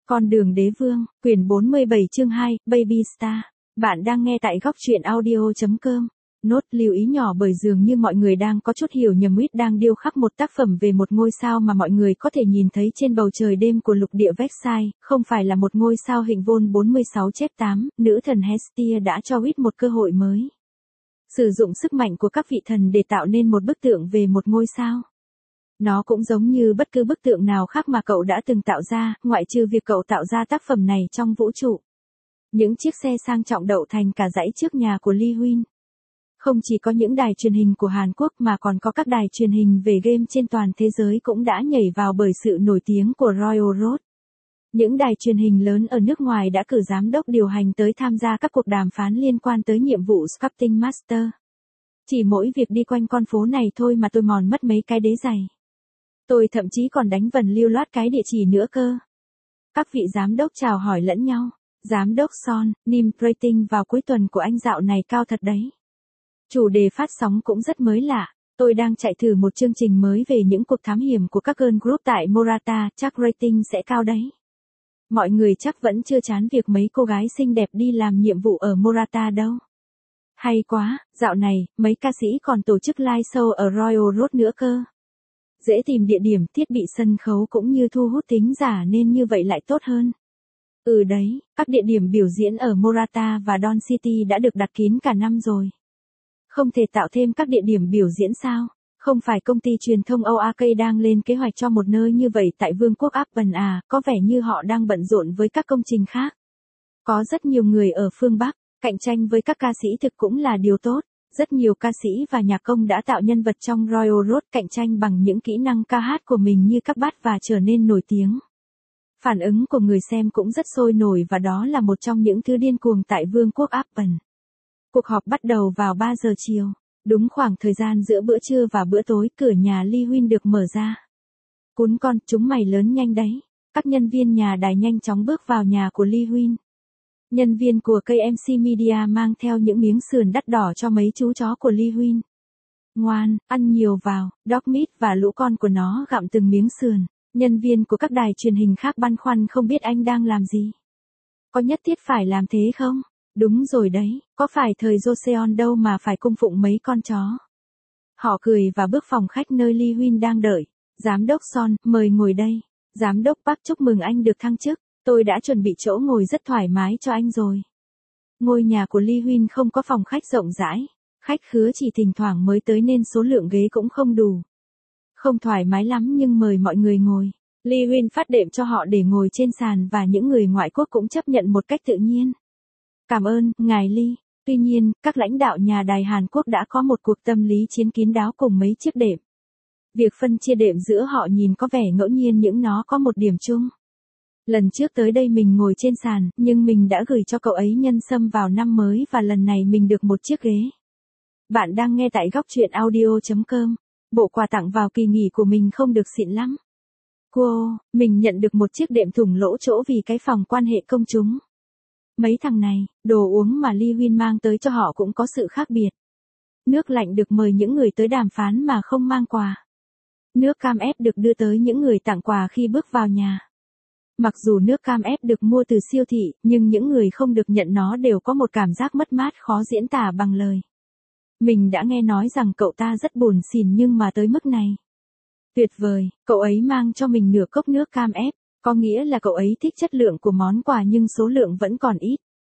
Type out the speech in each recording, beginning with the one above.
Con đường đế vương, quyển 47 chương 2, Baby Star. Bạn đang nghe tại góc truyện audio.com. Nốt lưu ý nhỏ bởi dường như mọi người đang có chút hiểu nhầm Whit đang điêu khắc một tác phẩm về một ngôi sao mà mọi người có thể nhìn thấy trên bầu trời đêm của lục địa Versailles, không phải là một ngôi sao hình vuông 46/8, nữ thần Hestia đã cho Whit một cơ hội mới. Sử dụng sức mạnh của các vị thần để tạo nên một bức tượng về một ngôi sao. Nó cũng giống như bất cứ bức tượng nào khác mà cậu đã từng tạo ra, ngoại trừ việc cậu tạo ra tác phẩm này trong vũ trụ. Những chiếc xe sang trọng đậu thành cả dãy trước nhà của Lee Huynh. Không chỉ có những đài truyền hình của Hàn Quốc mà còn có các đài truyền hình về game trên toàn thế giới cũng đã nhảy vào bởi sự nổi tiếng của Royal Road. Những đài truyền hình lớn ở nước ngoài đã cử giám đốc điều hành tới tham gia các cuộc đàm phán liên quan tới nhiệm vụ Sculpting Master. Chỉ mỗi việc đi quanh con phố này thôi mà tôi mòn mất mấy cái đế giày. Tôi thậm chí còn đánh vần lưu loát cái địa chỉ nữa cơ. Các vị giám đốc chào hỏi lẫn nhau. Giám đốc Son, NIM rating vào cuối tuần của anh dạo này cao thật đấy. Chủ đề phát sóng cũng rất mới lạ. Tôi đang chạy thử một chương trình mới về những cuộc thám hiểm của các girl group tại Morata, chắc rating sẽ cao đấy. Mọi người chắc vẫn chưa chán việc mấy cô gái xinh đẹp đi làm nhiệm vụ ở Morata đâu. Hay quá, dạo này, mấy ca sĩ còn tổ chức live show ở Royal Road nữa cơ. Dễ tìm địa điểm, thiết bị sân khấu cũng như thu hút thính giả nên như vậy lại tốt hơn. Đấy, các địa điểm biểu diễn ở Morata và Don City đã được đặt kín cả năm rồi. Không thể tạo thêm các địa điểm biểu diễn sao? Không phải công ty truyền thông OAK đang lên kế hoạch cho một nơi như vậy tại Vương quốc Apple à, có vẻ như họ đang bận rộn với các công trình khác. Có rất nhiều người ở phương Bắc, cạnh tranh với các ca sĩ thực cũng là điều tốt. Rất nhiều ca sĩ và nhạc công đã tạo nhân vật trong Royal Road cạnh tranh bằng những kỹ năng ca hát của mình như các bát và trở nên nổi tiếng. Phản ứng của người xem cũng rất sôi nổi và đó là một trong những thứ điên cuồng tại Vương quốc Apple. Cuộc họp bắt đầu vào 3 giờ chiều. Đúng khoảng thời gian giữa bữa trưa và bữa tối, cửa nhà Lee Huynh được mở ra. Cún con, chúng mày lớn nhanh đấy. Các nhân viên nhà đài nhanh chóng bước vào nhà của Lee Huynh. Nhân viên của KMC Media mang theo những miếng sườn đắt đỏ cho mấy chú chó của Lee Huynh. Ngoan, ăn nhiều vào, dog meat và lũ con của nó gặm từng miếng sườn. Nhân viên của các đài truyền hình khác băn khoăn không biết anh đang làm gì. Có nhất thiết phải làm thế không? Đúng rồi đấy, có phải thời Joseon đâu mà phải cung phụng mấy con chó. Họ cười và bước phòng khách nơi Lee Huynh đang đợi. Giám đốc Son, mời ngồi đây. Giám đốc Park, chúc mừng anh được thăng chức. Tôi đã chuẩn bị chỗ ngồi rất thoải mái cho anh rồi. Ngôi nhà của Lee Huynh không có phòng khách rộng rãi. Khách khứa chỉ thỉnh thoảng mới tới nên số lượng ghế cũng không đủ. Không thoải mái lắm nhưng mời mọi người ngồi. Lee Huynh phát đệm cho họ để ngồi trên sàn và những người ngoại quốc cũng chấp nhận một cách tự nhiên. Cảm ơn, ngài Lee. Tuy nhiên, các lãnh đạo nhà đài Hàn Quốc đã có một cuộc tâm lý chiến kín đáo cùng mấy chiếc đệm. Việc phân chia đệm giữa họ nhìn có vẻ ngẫu nhiên nhưng nó có một điểm chung. Lần trước tới đây mình ngồi trên sàn, nhưng mình đã gửi cho cậu ấy nhân sâm vào năm mới và lần này mình được một chiếc ghế. Bạn đang nghe tại góc truyện audio.com. Bộ quà tặng vào kỳ nghỉ của mình không được xịn lắm. Cô, mình nhận được một chiếc đệm thủng lỗ chỗ vì cái phòng quan hệ công chúng. Mấy thằng này, đồ uống mà Lee Huynh mang tới cho họ cũng có sự khác biệt. Nước lạnh được mời những người tới đàm phán mà không mang quà. Nước cam ép được đưa tới những người tặng quà khi bước vào nhà. Mặc dù nước cam ép được mua từ siêu thị, nhưng những người không được nhận nó đều có một cảm giác mất mát khó diễn tả bằng lời. Mình đã nghe nói rằng cậu ta rất buồn xỉn nhưng mà tới mức này. Tuyệt vời, cậu ấy mang cho mình nửa cốc nước cam ép, có nghĩa là cậu ấy thích chất lượng của món quà nhưng số lượng vẫn còn ít.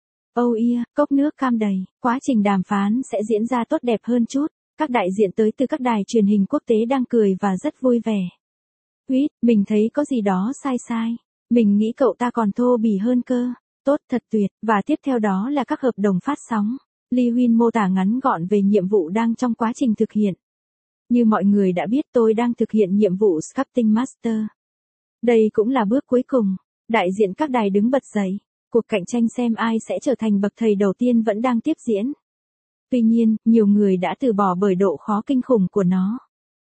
Oh yeah, cốc nước cam đầy, quá trình đàm phán sẽ diễn ra tốt đẹp hơn chút. Các đại diện tới từ các đài truyền hình quốc tế đang cười và rất vui vẻ. Huyt, mình thấy có gì đó sai sai. Mình nghĩ cậu ta còn thô bỉ hơn cơ. Tốt, thật tuyệt, và tiếp theo đó là các hợp đồng phát sóng. Lee Huynh mô tả ngắn gọn về nhiệm vụ đang trong quá trình thực hiện. Như mọi người đã biết tôi đang thực hiện nhiệm vụ Sculpting Master. Đây cũng là bước cuối cùng. Đại diện các đài đứng bật dậy. Cuộc cạnh tranh xem ai sẽ trở thành bậc thầy đầu tiên vẫn đang tiếp diễn. Tuy nhiên, nhiều người đã từ bỏ bởi độ khó kinh khủng của nó.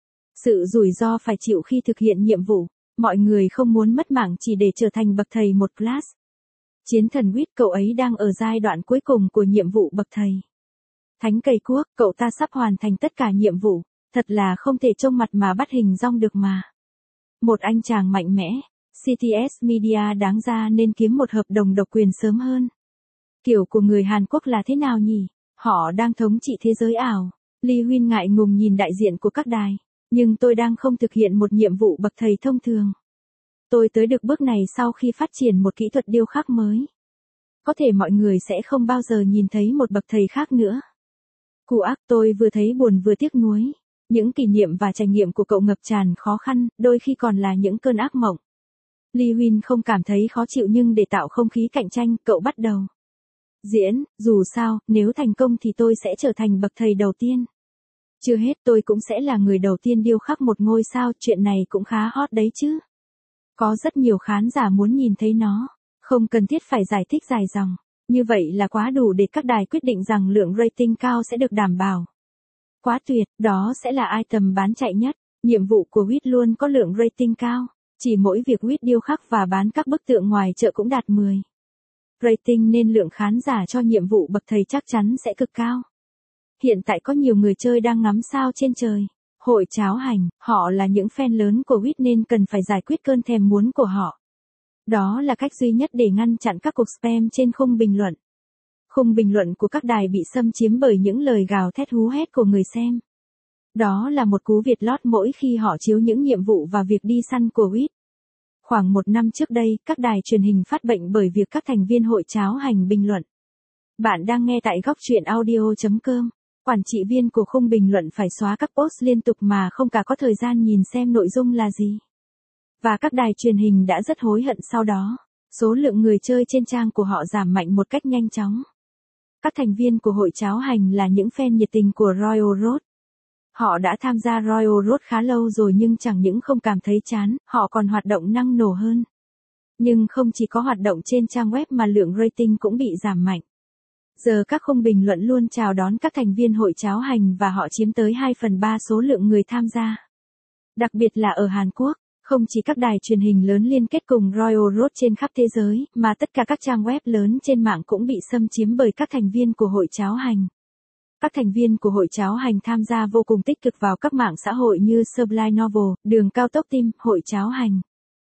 Sự rủi ro phải chịu khi thực hiện nhiệm vụ. Mọi người không muốn mất mạng chỉ để trở thành bậc thầy một class. Chiến thần Whit, cậu ấy đang ở giai đoạn cuối cùng của nhiệm vụ bậc thầy. Thánh cây cuốc, cậu ta sắp hoàn thành tất cả nhiệm vụ. Thật là không thể trông mặt mà bắt hình dong được mà. Một anh chàng mạnh mẽ, CTS Media đáng ra nên kiếm một hợp đồng độc quyền sớm hơn. Kiểu của người Hàn Quốc là thế nào nhỉ? Họ đang thống trị thế giới ảo. Lee Huyên ngại ngùng nhìn đại diện của các đài. Nhưng tôi đang không thực hiện một nhiệm vụ bậc thầy thông thường. Tôi tới được bước này sau khi phát triển một kỹ thuật điêu khắc mới. Có thể mọi người sẽ không bao giờ nhìn thấy một bậc thầy khác nữa. Cụ ác, tôi vừa thấy buồn vừa tiếc nuối. Những kỷ niệm và trải nghiệm của cậu ngập tràn khó khăn, đôi khi còn là những cơn ác mộng. Lee Huyên không cảm thấy khó chịu nhưng để tạo không khí cạnh tranh, cậu bắt đầu diễn. Dù sao, nếu thành công thì tôi sẽ trở thành bậc thầy đầu tiên. Chưa hết, tôi cũng sẽ là người đầu tiên điêu khắc một ngôi sao, chuyện này cũng khá hot đấy chứ. Có rất nhiều khán giả muốn nhìn thấy nó, không cần thiết phải giải thích dài dòng. Như vậy là quá đủ để các đài quyết định rằng lượng rating cao sẽ được đảm bảo. Quá tuyệt, đó sẽ là item bán chạy nhất. Nhiệm vụ của WIT luôn có lượng rating cao. Chỉ mỗi việc WIT điêu khắc và bán các bức tượng ngoài chợ cũng đạt 10 rating nên lượng khán giả cho nhiệm vụ bậc thầy chắc chắn sẽ cực cao. Hiện tại có nhiều người chơi đang ngắm sao trên trời. Hội cháo hành, họ là những fan lớn của WIT nên cần phải giải quyết cơn thèm muốn của họ. Đó là cách duy nhất để ngăn chặn các cuộc spam trên khung bình luận. Khung bình luận của các đài bị xâm chiếm bởi những lời gào thét hú hét của người xem. Đó là một cú việt lót mỗi khi họ chiếu những nhiệm vụ và việc đi săn của WIT. Khoảng một năm trước đây, các đài truyền hình phát bệnh bởi việc các thành viên hội cháo hành bình luận. Bạn đang nghe tại góc truyện audio.com. Quản trị viên của khung bình luận phải xóa các post liên tục mà không cả có thời gian nhìn xem nội dung là gì. Và các đài truyền hình đã rất hối hận sau đó. Số lượng người chơi trên trang của họ giảm mạnh một cách nhanh chóng. Các thành viên của hội cháo hành là những fan nhiệt tình của Royal Road. Họ đã tham gia Royal Road khá lâu rồi nhưng chẳng những không cảm thấy chán, họ còn hoạt động năng nổ hơn. Nhưng không chỉ có hoạt động trên trang web mà lượng rating cũng bị giảm mạnh. Giờ các khung bình luận luôn chào đón các thành viên hội cháo hành và họ chiếm tới 2/3 số lượng người tham gia. Đặc biệt là ở Hàn Quốc, không chỉ các đài truyền hình lớn liên kết cùng Royal Road trên khắp thế giới, mà tất cả các trang web lớn trên mạng cũng bị xâm chiếm bởi các thành viên của hội cháo hành. Các thành viên của hội cháo hành tham gia vô cùng tích cực vào các mạng xã hội như Sublime Novel, Đường Cao Tốc Team, hội cháo hành,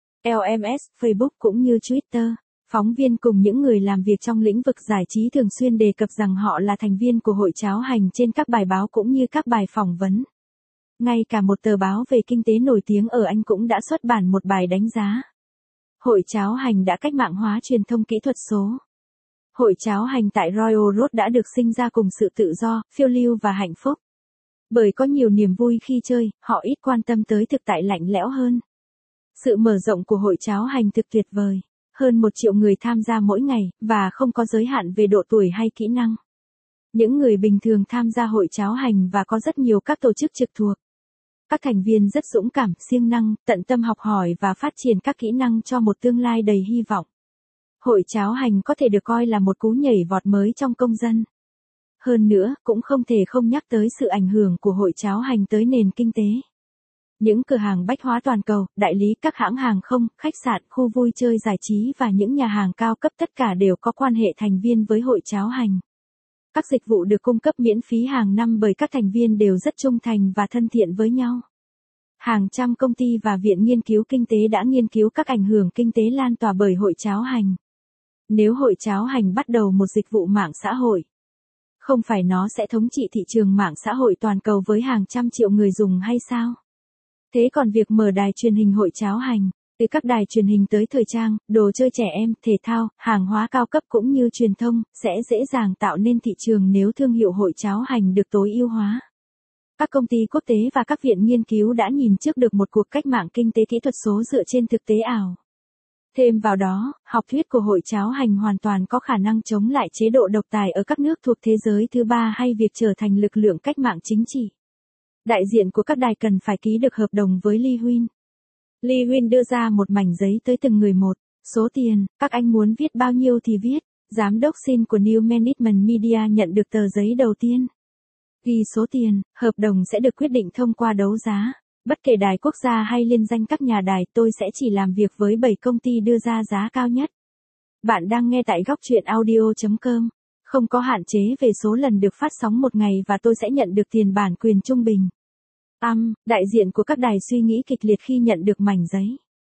LMS, Facebook cũng như Twitter. Phóng viên cùng những người làm việc trong lĩnh vực giải trí thường xuyên đề cập rằng họ là thành viên của hội cháo hành trên các bài báo cũng như các bài phỏng vấn. Ngay cả một tờ báo về kinh tế nổi tiếng ở Anh cũng đã xuất bản một bài đánh giá. Hội cháo hành đã cách mạng hóa truyền thông kỹ thuật số. Hội cháo hành tại Royal Road đã được sinh ra cùng sự tự do, phiêu lưu và hạnh phúc. Bởi có nhiều niềm vui khi chơi, họ ít quan tâm tới thực tại lạnh lẽo hơn. Sự mở rộng của hội cháo hành thực tuyệt vời. Hơn 1 triệu người tham gia mỗi ngày, và không có giới hạn về độ tuổi hay kỹ năng. Những người bình thường tham gia hội cháo hành và có rất nhiều các tổ chức trực thuộc. Các thành viên rất dũng cảm, siêng năng, tận tâm học hỏi và phát triển các kỹ năng cho một tương lai đầy hy vọng. Hội cháo hành có thể được coi là một cú nhảy vọt mới trong công dân. Hơn nữa, cũng không thể không nhắc tới sự ảnh hưởng của hội cháo hành tới nền kinh tế. Những cửa hàng bách hóa toàn cầu, đại lý các hãng hàng không, khách sạn, khu vui chơi giải trí và những nhà hàng cao cấp tất cả đều có quan hệ thành viên với hội cháo hành. Các dịch vụ được cung cấp miễn phí hàng năm bởi các thành viên đều rất trung thành và thân thiện với nhau. Hàng trăm công ty và viện nghiên cứu kinh tế đã nghiên cứu các ảnh hưởng kinh tế lan tỏa bởi hội cháo hành. Nếu hội cháo hành bắt đầu một dịch vụ mạng xã hội, không phải nó sẽ thống trị thị trường mạng xã hội toàn cầu với hàng trăm triệu người dùng hay sao? Thế còn việc mở đài truyền hình hội cháo hành, từ các đài truyền hình tới thời trang, đồ chơi trẻ em, thể thao, hàng hóa cao cấp cũng như truyền thông, sẽ dễ dàng tạo nên thị trường nếu thương hiệu hội cháo hành được tối ưu hóa. Các công ty quốc tế và các viện nghiên cứu đã nhìn trước được một cuộc cách mạng kinh tế kỹ thuật số dựa trên thực tế ảo. Thêm vào đó, học thuyết của hội cháo hành hoàn toàn có khả năng chống lại chế độ độc tài ở các nước thuộc thế giới thứ ba hay việc trở thành lực lượng cách mạng chính trị. Đại diện của các đài cần phải ký được hợp đồng với Lee Huyên. Lee Huyên đưa ra một mảnh giấy tới từng người một. Số tiền, các anh muốn viết bao nhiêu thì viết. Giám đốc Shin của New Management Media nhận được tờ giấy đầu tiên. Ghi số tiền, hợp đồng sẽ được quyết định thông qua đấu giá. Bất kể đài quốc gia hay liên danh các nhà đài, tôi sẽ chỉ làm việc với 7 công ty đưa ra giá cao nhất. Bạn đang nghe tại góc truyện audio.com. Không có hạn chế về số lần được phát sóng một ngày và tôi sẽ nhận được tiền bản quyền trung bình. Đại diện của các đài suy nghĩ kịch liệt khi nhận được mảnh giấy.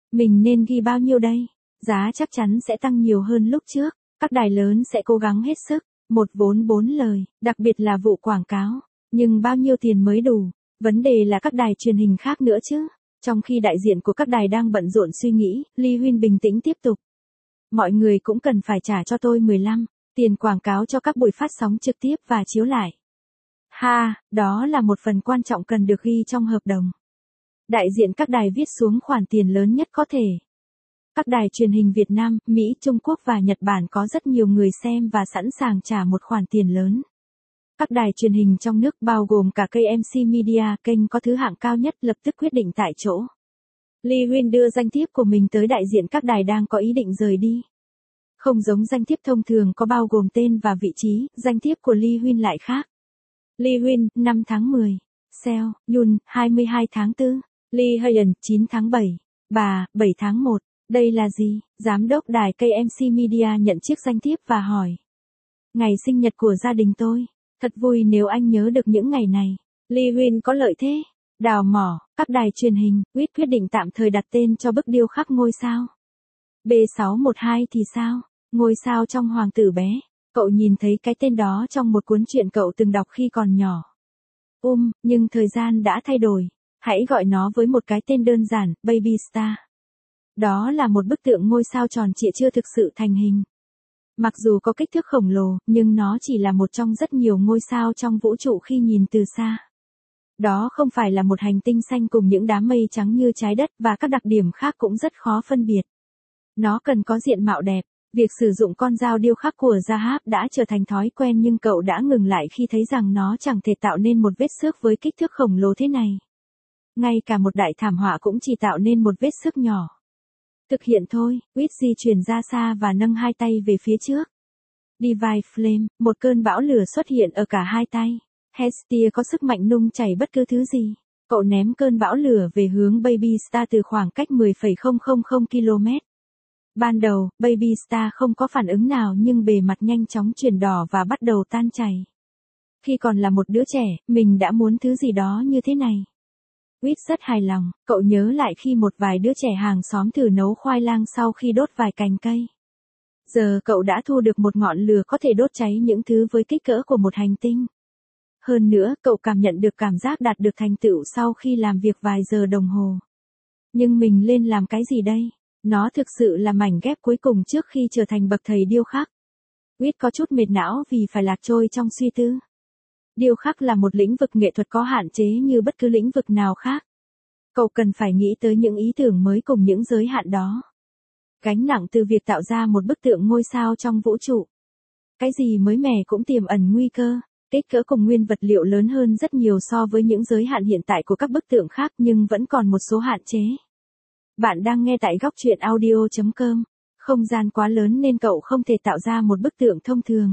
Mình nên ghi bao nhiêu đây? Giá chắc chắn sẽ tăng nhiều hơn lúc trước. Các đài lớn sẽ cố gắng hết sức. Một vốn 4 lời, đặc biệt là vụ quảng cáo. Nhưng bao nhiêu tiền mới đủ? Vấn đề là các đài truyền hình khác nữa chứ. Trong khi đại diện của các đài đang bận rộn suy nghĩ, Lee Huynh bình tĩnh tiếp tục. Mọi người cũng cần phải trả cho tôi 15 tiền quảng cáo cho các buổi phát sóng trực tiếp và chiếu lại. Ha, đó là một phần quan trọng cần được ghi trong hợp đồng. Đại diện các đài viết xuống khoản tiền lớn nhất có thể. Các đài truyền hình Việt Nam, Mỹ, Trung Quốc và Nhật Bản có rất nhiều người xem và sẵn sàng trả một khoản tiền lớn. Các đài truyền hình trong nước bao gồm cả KMC Media, kênh có thứ hạng cao nhất lập tức quyết định tại chỗ. Lee Huynh đưa danh thiếp của mình tới đại diện các đài đang có ý định rời đi. Không giống danh thiếp thông thường có bao gồm tên và vị trí, danh thiếp của Lee Huynh lại khác. Lee Huynh, 5 tháng 10. Seo, Yun, 22 tháng 4. Lee Hayen, 9 tháng 7. Bà, 7 tháng 1. Đây là gì? Giám đốc đài KMC Media nhận chiếc danh thiếp và hỏi. Ngày sinh nhật của gia đình tôi. Thật vui nếu anh nhớ được những ngày này. Lee Huynh có lợi thế. Đào mỏ, các đài truyền hình, quyết định tạm thời đặt tên cho bức điêu khắc ngôi sao. B612 thì sao? Ngôi sao trong Hoàng tử bé. Cậu nhìn thấy cái tên đó trong một cuốn truyện cậu từng đọc khi còn nhỏ. Nhưng thời gian đã thay đổi. Hãy gọi nó với một cái tên đơn giản, Baby Star. Đó là một bức tượng ngôi sao tròn trịa chưa thực sự thành hình. Mặc dù có kích thước khổng lồ, nhưng nó chỉ là một trong rất nhiều ngôi sao trong vũ trụ khi nhìn từ xa. Đó không phải là một hành tinh xanh cùng những đám mây trắng như trái đất và các đặc điểm khác cũng rất khó phân biệt. Nó cần có diện mạo đẹp. Việc sử dụng con dao điêu khắc của Zahab đã trở thành thói quen nhưng cậu đã ngừng lại khi thấy rằng nó chẳng thể tạo nên một vết xước với kích thước khổng lồ thế này. Ngay cả một đại thảm họa cũng chỉ tạo nên một vết xước nhỏ. Thực hiện thôi, Whit di chuyển ra xa và nâng hai tay về phía trước. Divine Flame, một cơn bão lửa xuất hiện ở cả hai tay. Hestia có sức mạnh nung chảy bất cứ thứ gì. Cậu ném cơn bão lửa về hướng Baby Star từ khoảng cách 10,000 km. Ban đầu, Baby Star không có phản ứng nào nhưng bề mặt nhanh chóng chuyển đỏ và bắt đầu tan chảy. Khi còn là một đứa trẻ, mình đã muốn thứ gì đó như thế này. Whit rất hài lòng, cậu nhớ lại khi một vài đứa trẻ hàng xóm thử nấu khoai lang sau khi đốt vài cành cây. Giờ cậu đã thu được một ngọn lửa có thể đốt cháy những thứ với kích cỡ của một hành tinh. Hơn nữa, cậu cảm nhận được cảm giác đạt được thành tựu sau khi làm việc vài giờ đồng hồ. Nhưng mình lên làm cái gì đây? Nó thực sự là mảnh ghép cuối cùng trước khi trở thành bậc thầy điêu khắc. Whit có chút mệt não vì phải lạc trôi trong suy tư. Điêu khắc là một lĩnh vực nghệ thuật có hạn chế như bất cứ lĩnh vực nào khác. Cậu cần phải nghĩ tới những ý tưởng mới cùng những giới hạn đó. Gánh nặng từ việc tạo ra một bức tượng ngôi sao trong vũ trụ. Cái gì mới mẻ cũng tiềm ẩn nguy cơ. Kích cỡ cùng nguyên vật liệu lớn hơn rất nhiều so với những giới hạn hiện tại của các bức tượng khác nhưng vẫn còn một số hạn chế. Bạn đang nghe tại góc truyện audio.com. Không gian quá lớn nên cậu không thể tạo ra một bức tượng thông thường.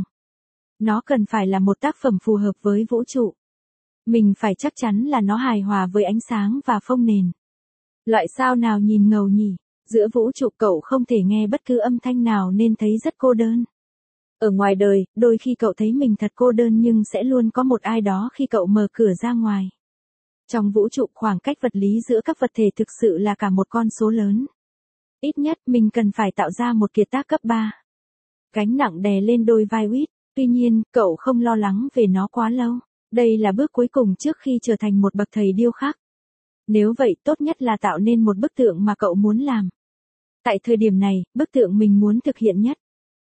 Nó cần phải là một tác phẩm phù hợp với vũ trụ. Mình phải chắc chắn là nó hài hòa với ánh sáng và phông nền. Loại sao nào nhìn ngầu nhỉ? Giữa vũ trụ cậu không thể nghe bất cứ âm thanh nào nên thấy rất cô đơn. Ở ngoài đời, đôi khi cậu thấy mình thật cô đơn nhưng sẽ luôn có một ai đó khi cậu mở cửa ra ngoài. Trong vũ trụ khoảng cách vật lý giữa các vật thể thực sự là cả một con số lớn. Ít nhất mình cần phải tạo ra một kiệt tác cấp 3. Gánh nặng đè lên đôi vai Whit, tuy nhiên, cậu không lo lắng về nó quá lâu. Đây là bước cuối cùng trước khi trở thành một bậc thầy điêu khắc. Nếu vậy, tốt nhất là tạo nên một bức tượng mà cậu muốn làm. Tại thời điểm này, bức tượng mình muốn thực hiện nhất.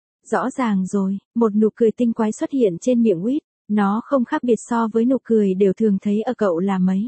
Rõ ràng rồi, một nụ cười tinh quái xuất hiện trên miệng Whit. Nó không khác biệt so với nụ cười đều thường thấy ở cậu là mấy.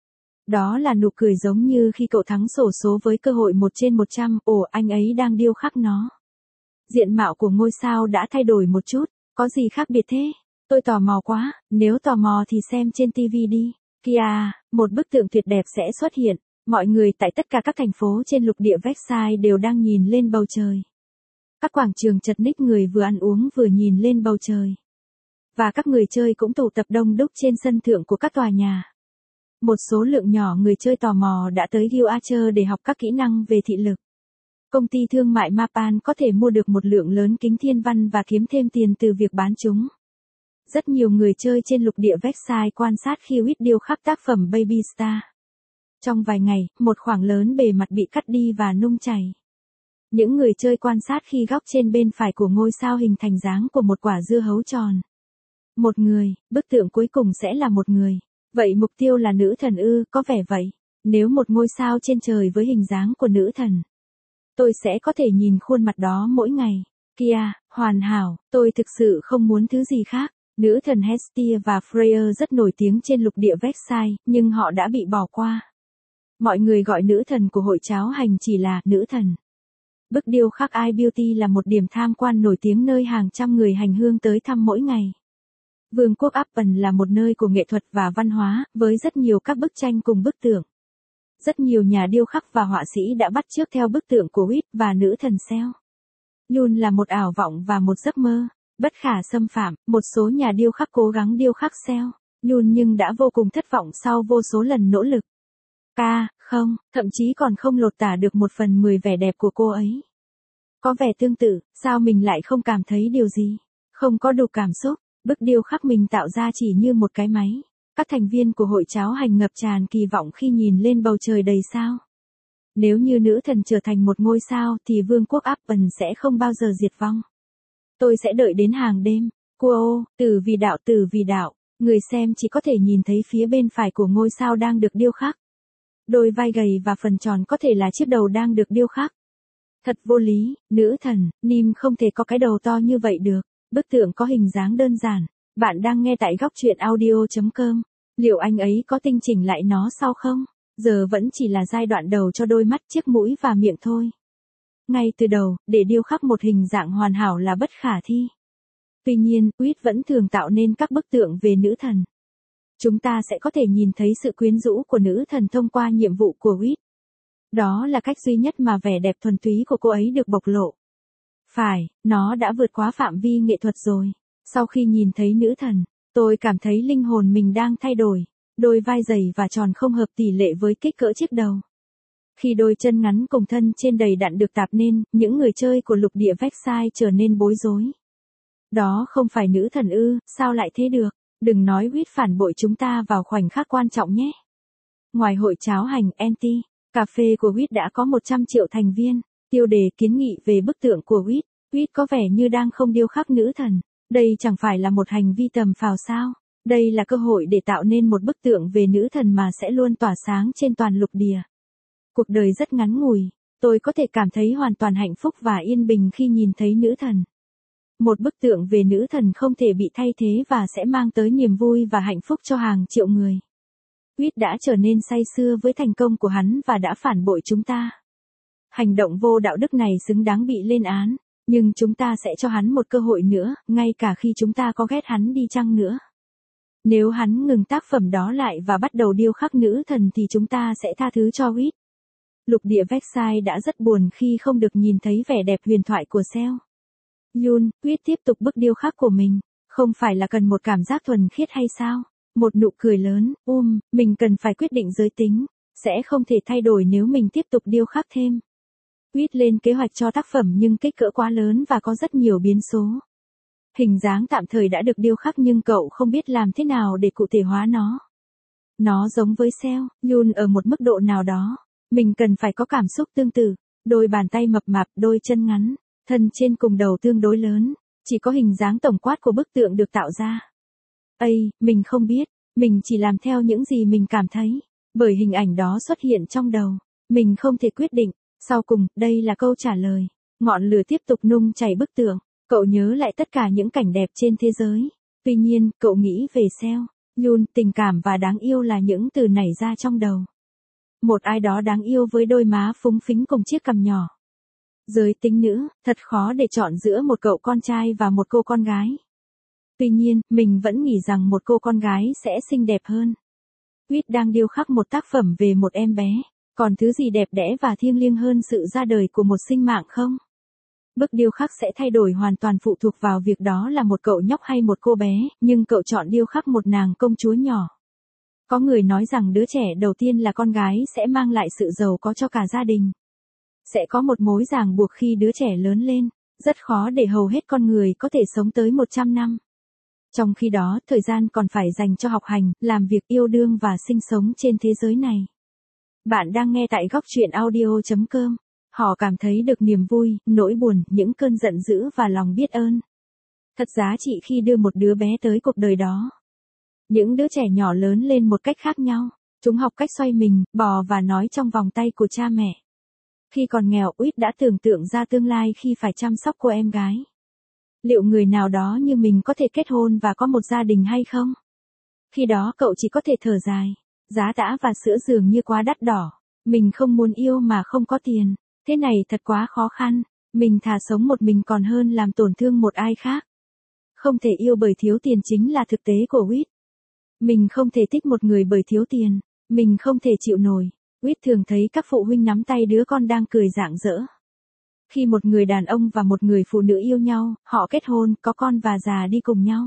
Đó là nụ cười giống như khi cậu thắng xổ số với cơ hội 1/100, anh ấy đang điêu khắc nó. Diện mạo của ngôi sao đã thay đổi một chút, có gì khác biệt thế? Tôi tò mò quá, nếu tò mò thì xem trên TV đi. Kìa, một bức tượng tuyệt đẹp sẽ xuất hiện, mọi người tại tất cả các thành phố trên lục địa Versailles đều đang nhìn lên bầu trời. Các quảng trường chật ních người vừa ăn uống vừa nhìn lên bầu trời. Và các người chơi cũng tụ tập đông đúc trên sân thượng của các tòa nhà. Một số lượng nhỏ người chơi tò mò đã tới Guildhall để học các kỹ năng về thị lực. Công ty thương mại Mapan có thể mua được một lượng lớn kính thiên văn và kiếm thêm tiền từ việc bán chúng. Rất nhiều người chơi trên lục địa Versailles quan sát khi Whit điêu khắc tác phẩm Baby Star. Trong vài ngày, một khoảng lớn bề mặt bị cắt đi và nung chảy. Những người chơi quan sát khi góc trên bên phải của ngôi sao hình thành dáng của một quả dưa hấu tròn. Một người, bức tượng cuối cùng sẽ là một người. Vậy mục tiêu là nữ thần ư, có vẻ vậy. Nếu một ngôi sao trên trời với hình dáng của nữ thần, tôi sẽ có thể nhìn khuôn mặt đó mỗi ngày. Kia, hoàn hảo, tôi thực sự không muốn thứ gì khác. Nữ thần Hestia và Freya rất nổi tiếng trên lục địa Versailles, nhưng họ đã bị bỏ qua. Mọi người gọi nữ thần của hội cháo hành chỉ là nữ thần. Bức điêu khắc I Beauty là một điểm tham quan nổi tiếng nơi hàng trăm người hành hương tới thăm mỗi ngày. Vương quốc Appen là một nơi của nghệ thuật và văn hóa, với rất nhiều các bức tranh cùng bức tượng. Rất nhiều nhà điêu khắc và họa sĩ đã bắt chước theo bức tượng của Whit và nữ thần Sel. Yun là một ảo vọng và một giấc mơ, bất khả xâm phạm. Một số nhà điêu khắc cố gắng điêu khắc Sel, Yun nhưng đã vô cùng thất vọng sau vô số lần nỗ lực. Không, thậm chí còn không lột tả được 1/10 vẻ đẹp của cô ấy. Có vẻ tương tự, sao mình lại không cảm thấy điều gì? Không có đủ cảm xúc, bức điêu khắc mình tạo ra chỉ như một cái máy. Các thành viên của hội cháo hành ngập tràn kỳ vọng khi nhìn lên bầu trời đầy sao. Nếu như nữ thần trở thành một ngôi sao thì vương quốc Appen sẽ không bao giờ diệt vong. Tôi sẽ đợi đến hàng đêm. Wow, từ vì đạo, người xem chỉ có thể nhìn thấy phía bên phải của ngôi sao đang được điêu khắc. Đôi vai gầy và phần tròn có thể là chiếc đầu đang được điêu khắc. Thật vô lý, nữ thần, Nim không thể có cái đầu to như vậy được. Bức tượng có hình dáng đơn giản. Bạn đang nghe tại góc truyện audio.com. Liệu anh ấy có tinh chỉnh lại nó sau không? Giờ vẫn chỉ là giai đoạn đầu cho đôi mắt, chiếc mũi và miệng thôi. Ngay từ đầu, để điêu khắc một hình dạng hoàn hảo là bất khả thi. Tuy nhiên, Whit vẫn thường tạo nên các bức tượng về nữ thần. Chúng ta sẽ có thể nhìn thấy sự quyến rũ của nữ thần thông qua nhiệm vụ của Whit. Đó là cách duy nhất mà vẻ đẹp thuần túy của cô ấy được bộc lộ. Phải, nó đã vượt quá phạm vi nghệ thuật rồi. Sau khi nhìn thấy nữ thần, tôi cảm thấy linh hồn mình đang thay đổi. Đôi vai dày và tròn không hợp tỷ lệ với kích cỡ chiếc đầu. Khi đôi chân ngắn cùng thân trên đầy đặn được tạp nên, những người chơi của lục địa Versailles trở nên bối rối. Đó không phải nữ thần ư, sao lại thế được? Đừng nói Whit phản bội chúng ta vào khoảnh khắc quan trọng nhé. Ngoài hội cháo hành anti, cà phê của Whit đã có 100 triệu thành viên. Tiêu đề kiến nghị về bức tượng của Whit. Whit có vẻ như đang không điêu khắc nữ thần. Đây chẳng phải là một hành vi tầm phào sao? Đây là cơ hội để tạo nên một bức tượng về nữ thần mà sẽ luôn tỏa sáng trên toàn lục địa. Cuộc đời rất ngắn ngủi, tôi có thể cảm thấy hoàn toàn hạnh phúc và yên bình khi nhìn thấy nữ thần. Một bức tượng về nữ thần không thể bị thay thế và sẽ mang tới niềm vui và hạnh phúc cho hàng triệu người. Whit đã trở nên say sưa với thành công của hắn và đã phản bội chúng ta. Hành động vô đạo đức này xứng đáng bị lên án, nhưng chúng ta sẽ cho hắn một cơ hội nữa, ngay cả khi chúng ta có ghét hắn đi chăng nữa. Nếu hắn ngừng tác phẩm đó lại và bắt đầu điêu khắc nữ thần thì chúng ta sẽ tha thứ cho Whit. Lục địa Versailles đã rất buồn khi không được nhìn thấy vẻ đẹp huyền thoại của Sel. Yun, Whit tiếp tục bức điêu khắc của mình. Không phải là cần một cảm giác thuần khiết hay sao? Một nụ cười lớn, mình cần phải quyết định giới tính. Sẽ không thể thay đổi nếu mình tiếp tục điêu khắc thêm. Whit lên kế hoạch cho tác phẩm nhưng kích cỡ quá lớn và có rất nhiều biến số. Hình dáng tạm thời đã được điêu khắc nhưng cậu không biết làm thế nào để cụ thể hóa nó. Nó giống với Sel, Yun ở một mức độ nào đó. Mình cần phải có cảm xúc tương tự. Đôi bàn tay mập mạp, đôi chân ngắn, thân trên cùng đầu tương đối lớn. Chỉ có hình dáng tổng quát của bức tượng được tạo ra. Mình không biết. Mình chỉ làm theo những gì mình cảm thấy. Bởi hình ảnh đó xuất hiện trong đầu. Mình không thể quyết định. Sau cùng, đây là câu trả lời. Ngọn lửa tiếp tục nung chảy bức tượng. Cậu nhớ lại tất cả những cảnh đẹp trên thế giới. Tuy nhiên, cậu nghĩ về Sel, Yun, tình cảm và đáng yêu là những từ nảy ra trong đầu. Một ai đó đáng yêu với đôi má phúng phính cùng chiếc cằm nhỏ. Giới tính nữ, thật khó để chọn giữa một cậu con trai và một cô con gái. Tuy nhiên, mình vẫn nghĩ rằng một cô con gái sẽ xinh đẹp hơn. Whit đang điêu khắc một tác phẩm về một em bé. Còn thứ gì đẹp đẽ và thiêng liêng hơn sự ra đời của một sinh mạng không? Bức điêu khắc sẽ thay đổi hoàn toàn phụ thuộc vào việc đó là một cậu nhóc hay một cô bé, nhưng cậu chọn điêu khắc một nàng công chúa nhỏ. Có người nói rằng đứa trẻ đầu tiên là con gái sẽ mang lại sự giàu có cho cả gia đình. Sẽ có một mối ràng buộc khi đứa trẻ lớn lên, rất khó để hầu hết con người có thể sống tới 100 năm. Trong khi đó, thời gian còn phải dành cho học hành, làm việc, yêu đương và sinh sống trên thế giới này. Bạn đang nghe tại góc truyện audio.com. Họ cảm thấy được niềm vui, nỗi buồn, những cơn giận dữ và lòng biết ơn. Thật giá trị khi đưa một đứa bé tới cuộc đời đó. Những đứa trẻ nhỏ lớn lên một cách khác nhau. Chúng học cách xoay mình, bò và nói trong vòng tay của cha mẹ. Khi còn nghèo, Uyết đã tưởng tượng ra tương lai khi phải chăm sóc cô em gái. Liệu người nào đó như mình có thể kết hôn và có một gia đình hay không? Khi đó cậu chỉ có thể thở dài. Giá tã và sữa dường như quá đắt đỏ. Mình không muốn yêu mà không có tiền. Thế này thật quá khó khăn. Mình thà sống một mình còn hơn làm tổn thương một ai khác. Không thể yêu bởi thiếu tiền chính là thực tế của Uyết. Mình không thể thích một người bởi thiếu tiền. Mình không thể chịu nổi. Uyết thường thấy các phụ huynh nắm tay đứa con đang cười rạng rỡ. Khi một người đàn ông và một người phụ nữ yêu nhau, họ kết hôn, có con và già đi cùng nhau.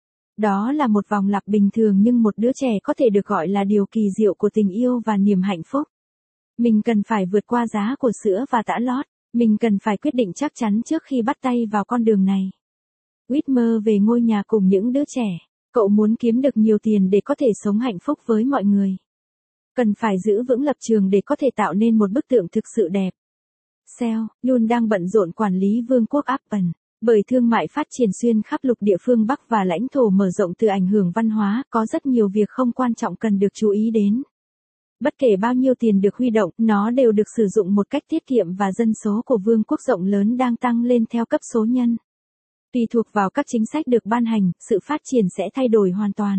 Đó là một vòng lặp bình thường nhưng một đứa trẻ có thể được gọi là điều kỳ diệu của tình yêu và niềm hạnh phúc. Mình cần phải vượt qua giá của sữa và tã lót. Mình cần phải quyết định chắc chắn trước khi bắt tay vào con đường này. Uyết mơ về ngôi nhà cùng những đứa trẻ. Cậu muốn kiếm được nhiều tiền để có thể sống hạnh phúc với mọi người. Cần phải giữ vững lập trường để có thể tạo nên một bức tượng thực sự đẹp. Seo, Yoon đang bận rộn quản lý vương quốc Appen. Bởi thương mại phát triển xuyên khắp lục địa phương Bắc và lãnh thổ mở rộng từ ảnh hưởng văn hóa, có rất nhiều việc không quan trọng cần được chú ý đến. Bất kể bao nhiêu tiền được huy động, nó đều được sử dụng một cách tiết kiệm và dân số của vương quốc rộng lớn đang tăng lên theo cấp số nhân. Tùy thuộc vào các chính sách được ban hành, sự phát triển sẽ thay đổi hoàn toàn.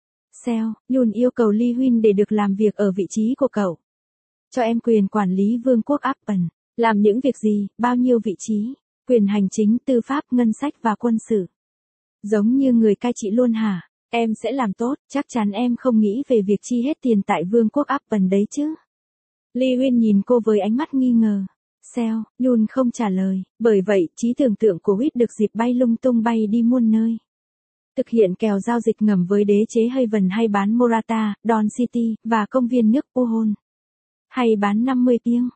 Seo, Yoon yêu cầu Lee Huynh để được làm việc ở vị trí của cậu. Cho em quyền quản lý vương quốc Appen. Làm những việc gì, bao nhiêu vị trí, quyền hành chính, tư pháp, ngân sách và quân sự. Giống như người cai trị luôn hả? Em sẽ làm tốt, chắc chắn em không nghĩ về việc chi hết tiền tại vương quốc Appen đấy chứ. Lee Huynh nhìn cô với ánh mắt nghi ngờ. Seo, Yoon không trả lời, bởi vậy trí tưởng tượng của Uyết được dịp bay lung tung bay đi muôn nơi. Thực hiện kèo giao dịch ngầm với đế chế Haven hay bán Morata, Don City, và công viên nước Puhon. Hay bán 50 piêng,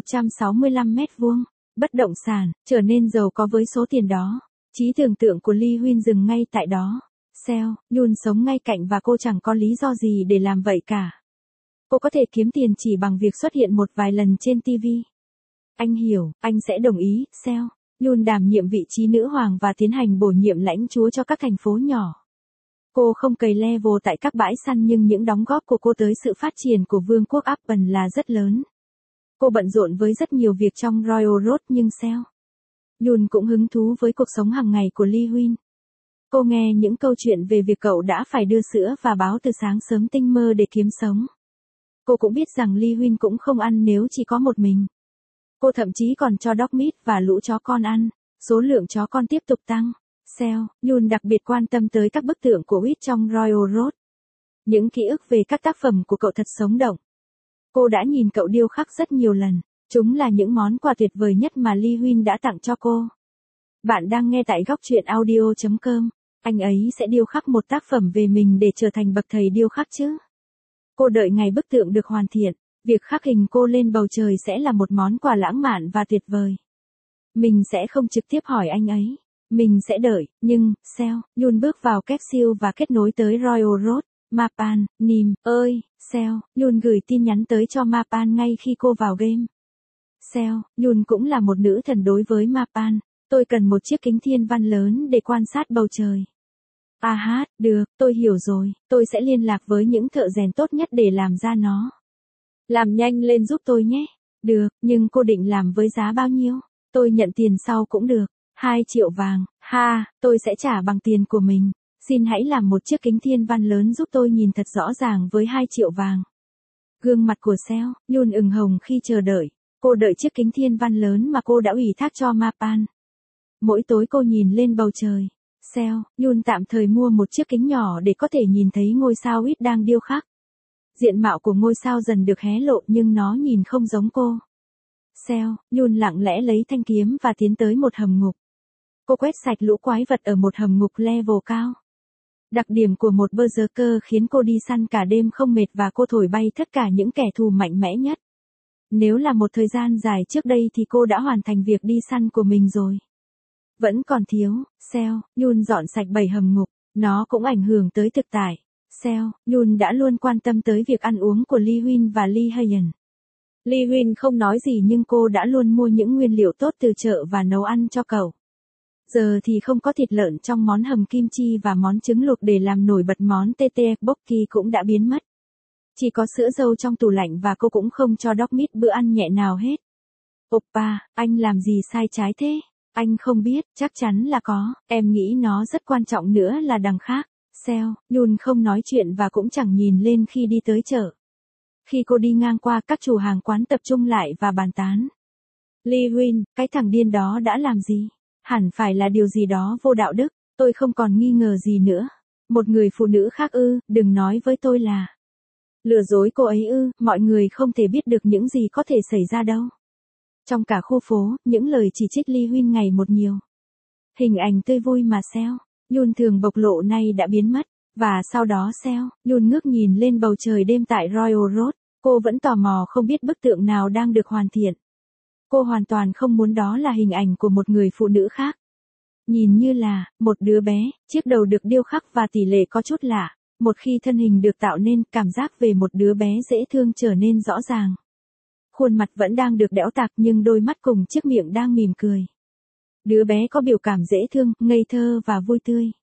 165 mét vuông, bất động sản, trở nên giàu có với số tiền đó. Trí tưởng tượng của Lee Huynh dừng ngay tại đó. Seo, Yoon sống ngay cạnh và cô chẳng có lý do gì để làm vậy cả. Cô có thể kiếm tiền chỉ bằng việc xuất hiện một vài lần trên TV. Anh hiểu, anh sẽ đồng ý, Seo. Yoon đảm nhiệm vị trí nữ hoàng và tiến hành bổ nhiệm lãnh chúa cho các thành phố nhỏ. Cô không cày level tại các bãi săn nhưng những đóng góp của cô tới sự phát triển của vương quốc Appen là rất lớn. Cô bận rộn với rất nhiều việc trong Royal Road nhưng Seo. Yoon cũng hứng thú với cuộc sống hàng ngày của Lee Huynh. Cô nghe những câu chuyện về việc cậu đã phải đưa sữa và báo từ sáng sớm tinh mơ để kiếm sống. Cô cũng biết rằng Lee Huynh cũng không ăn nếu chỉ có một mình. Cô thậm chí còn cho dog meat và lũ chó con ăn. Số lượng chó con tiếp tục tăng. Seo, Yoon đặc biệt quan tâm tới các bức tượng của Uyết trong Royal Road. Những ký ức về các tác phẩm của cậu thật sống động. Cô đã nhìn cậu điêu khắc rất nhiều lần. Chúng là những món quà tuyệt vời nhất mà Lee Huynh đã tặng cho cô. Bạn đang nghe tại góc truyện audio.com. Anh ấy sẽ điêu khắc một tác phẩm về mình để trở thành bậc thầy điêu khắc chứ. Cô đợi ngày bức tượng được hoàn thiện. Việc khắc hình cô lên bầu trời sẽ là một món quà lãng mạn và tuyệt vời. Mình sẽ không trực tiếp hỏi anh ấy. Mình sẽ đợi, nhưng, Seo, Yoon bước vào capsule và kết nối tới Royal Road. Mapan, Nim, ơi, Seo, Yoon gửi tin nhắn tới cho Mapan ngay khi cô vào game. Seo, Yoon cũng là một nữ thần đối với Mapan. Tôi cần một chiếc kính thiên văn lớn để quan sát bầu trời. Được, tôi hiểu rồi, tôi sẽ liên lạc với những thợ rèn tốt nhất để làm ra nó. Làm nhanh lên giúp tôi nhé. Được, nhưng cô định làm với giá bao nhiêu? Tôi nhận tiền sau cũng được. 2 triệu vàng, tôi sẽ trả bằng tiền của mình. Xin hãy làm một chiếc kính thiên văn lớn giúp tôi nhìn thật rõ ràng với 2 triệu vàng. Gương mặt của Seo, Yoon ửng hồng khi chờ đợi. Cô đợi chiếc kính thiên văn lớn mà cô đã ủy thác cho Mapan. Mỗi tối cô nhìn lên bầu trời. Seo, Yoon tạm thời mua một chiếc kính nhỏ để có thể nhìn thấy ngôi sao Uyết đang điêu khắc. Diện mạo của ngôi sao dần được hé lộ nhưng nó nhìn không giống cô. Seo, Yoon lặng lẽ lấy thanh kiếm và tiến tới một hầm ngục. Cô quét sạch lũ quái vật ở một hầm ngục level cao. Đặc điểm của một berserker khiến cô đi săn cả đêm không mệt và cô thổi bay tất cả những kẻ thù mạnh mẽ nhất. Nếu là một thời gian dài trước đây thì cô đã hoàn thành việc đi săn của mình rồi. Vẫn còn thiếu, Seo, Yoon dọn sạch 7 hầm ngục, nó cũng ảnh hưởng tới thực tại. Seo, Yoon đã luôn quan tâm tới việc ăn uống của Lee Huynh và Lee Hayen. Lee Huyên không nói gì nhưng cô đã luôn mua những nguyên liệu tốt từ chợ và nấu ăn cho cậu. Giờ thì không có thịt lợn trong món hầm kim chi và món trứng luộc để làm nổi bật món tteokbokki cũng đã biến mất. Chỉ có sữa dâu trong tủ lạnh và cô cũng không cho dog meat bữa ăn nhẹ nào hết. Oppa, anh làm gì sai trái thế? Anh không biết, chắc chắn là có, em nghĩ nó rất quan trọng nữa là đằng khác. Seo, Yun không nói chuyện và cũng chẳng nhìn lên khi đi tới chợ. Khi cô đi ngang qua các chủ hàng quán tập trung lại và bàn tán. Lee Huyên, cái thằng điên đó đã làm gì? Hẳn phải là điều gì đó vô đạo đức, tôi không còn nghi ngờ gì nữa. Một người phụ nữ khác ư, đừng nói với tôi là lừa dối cô ấy ư, mọi người không thể biết được những gì có thể xảy ra đâu. Trong cả khu phố, những lời chỉ trích Lee Huyên ngày một nhiều. Hình ảnh tươi vui mà Seo, Yun thường bộc lộ nay đã biến mất. Và sau đó Seo, Yun ngước nhìn lên bầu trời đêm tại Royal Road, cô vẫn tò mò không biết bức tượng nào đang được hoàn thiện. Cô hoàn toàn không muốn đó là hình ảnh của một người phụ nữ khác. Nhìn như là, một đứa bé, chiếc đầu được điêu khắc và tỷ lệ có chút lạ. Một khi thân hình được tạo nên, cảm giác về một đứa bé dễ thương trở nên rõ ràng. Khuôn mặt vẫn đang được đẽo tạc nhưng đôi mắt cùng chiếc miệng đang mỉm cười. Đứa bé có biểu cảm dễ thương, ngây thơ và vui tươi.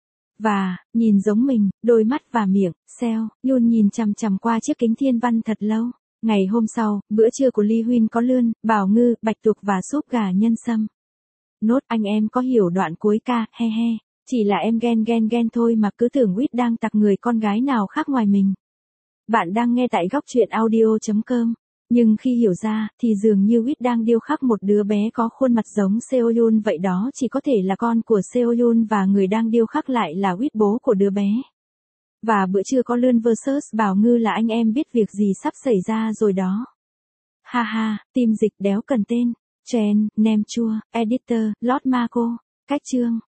Và, nhìn giống mình, đôi mắt và miệng, Seo, Yun nhìn chằm chằm qua chiếc kính thiên văn thật lâu. Ngày hôm sau, bữa trưa của Lee Huyên có lươn, bào ngư, bạch tuộc và súp gà nhân sâm. Nốt anh em có hiểu đoạn cuối ca, he he. Chỉ là em ghen thôi mà cứ tưởng Whit đang tặc người con gái nào khác ngoài mình. Bạn đang nghe tại góc truyện audio.com. Nhưng khi hiểu ra, thì dường như Whit đang điêu khắc một đứa bé có khuôn mặt giống Seoyun, vậy đó chỉ có thể là con của Seoyun và người đang điêu khắc lại là Whit, bố của đứa bé. Và bữa trưa có lươn versus bào ngư là anh em biết việc gì sắp xảy ra rồi đó. Ha ha, team dịch đéo cần tên. Chen, nem chua, editor, Lord Marco. Cách chương.